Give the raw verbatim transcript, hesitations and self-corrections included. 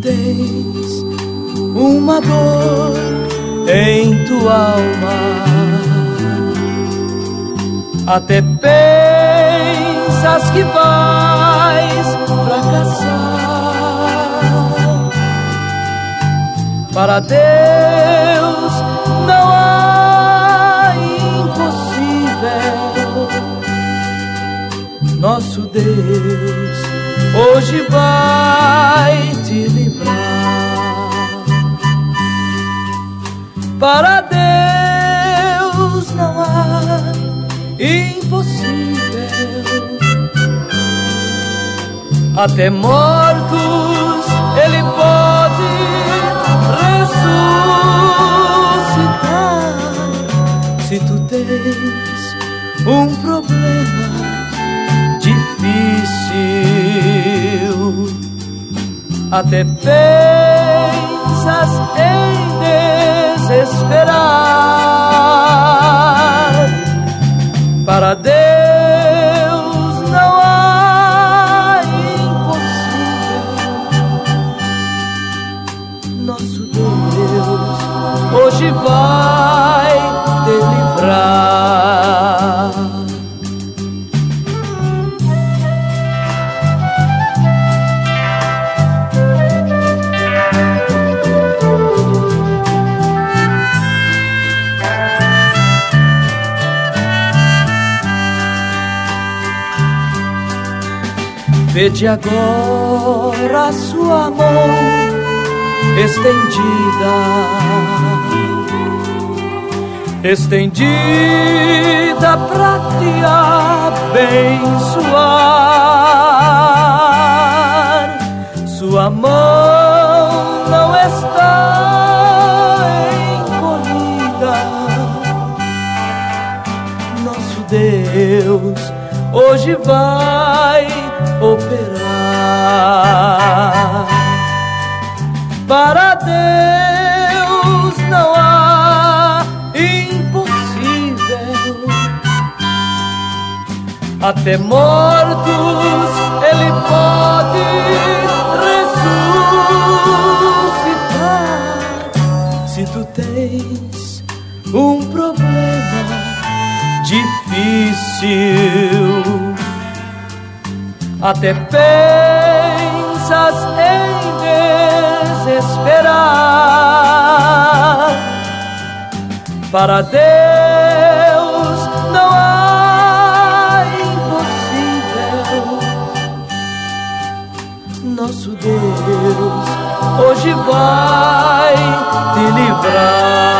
tens uma dor em tua alma, até pensas que vais fracassar. Para Deus não há impossível. Nosso Deus hoje vai te livrar. Para Deus não há impossível. Até mortos Ele pode ressuscitar. Se tu tens um problema difícil, até pensas em desesperar, para Deus não há impossível. Nosso Deus hoje vai te livrar. Vede agora a sua mão estendida, estendida pra te abençoar. Sua mão não está encolhida. Nosso Deus hoje vai operar. Para Deus não há impossível. Até mortos Ele pode ressuscitar. Se tu tens um problema difícil, até pensas em desesperar, para Deus não há impossível. Nosso Deus hoje vai te livrar.